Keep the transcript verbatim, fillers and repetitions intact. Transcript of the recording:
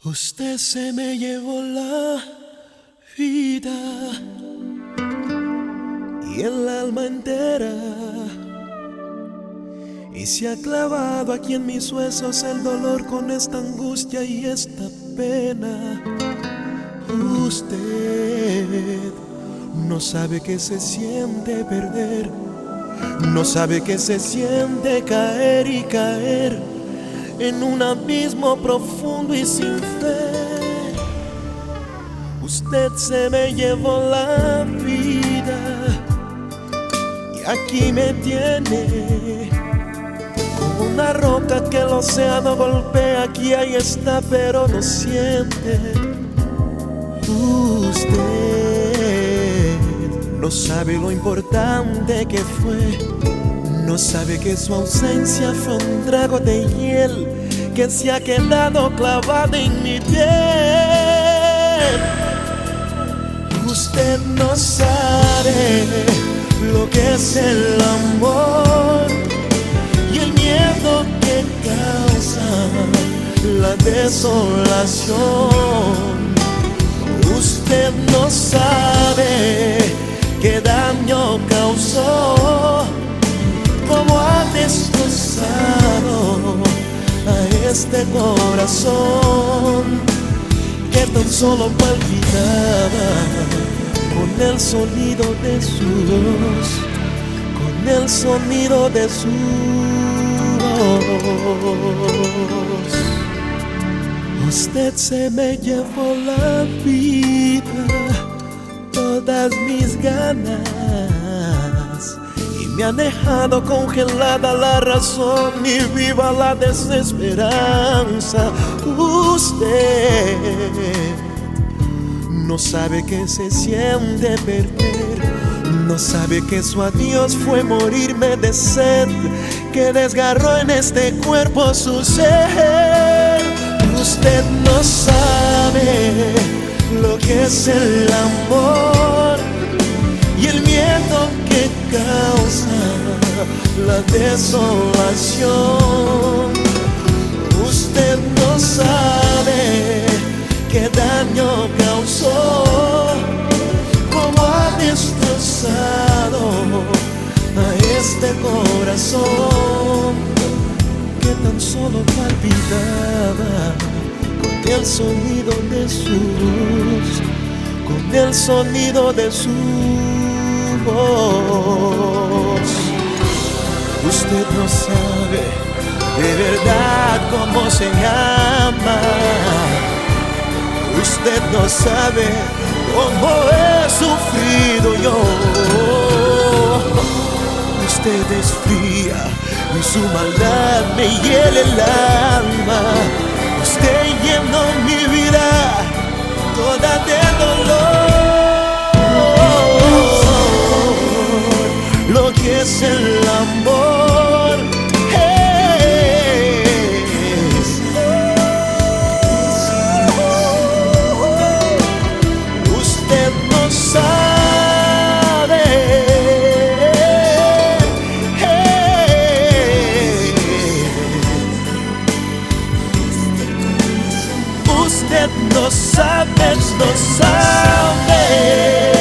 Usted se me llevó la vida y el alma entera, y se ha clavado aquí en mis huesos el dolor con esta angustia y esta pena. Usted no sabe que se siente perder, no sabe que se siente caer y caer en un abismo profundo y sin fe. Usted se me llevó la vida y aquí me tiene como una roca que el océano golpea. Aquí ahí está, pero no siente. Usted no sabe lo importante que fue, no sabe que su ausencia fue un trago de hiel que se ha quedado clavado en mi piel. Usted no sabe lo que es el amor y el miedo que causa la desolación. Usted no sabe qué daño causó, cómo ha destrozado a este corazón que tan solo palpitaba con el sonido de su voz, con el sonido de su voz. Usted se me llevó la vida, todas mis ganas, y me ha dejado congelada la razón y viva la desesperanza. Usted no sabe que se siente perder, no sabe que su adiós fue morirme de sed, que desgarró en este cuerpo su ser. Usted no sabe lo que es el amor y el miedo que causa la desolación. Usted no sabe qué daño causó, cómo ha destrozado a este corazón que tan solo palpitaba con el sonido de su voz, con el sonido de su voz. Usted no sabe de verdad cómo se llama, usted no sabe cómo he sufrido yo. Usted es fría y su maldad me hiela el alma. Usted llenó mi vida toda de dolor. Lo que es el amor es. Usted no sabe. Usted no sabe, no sabe.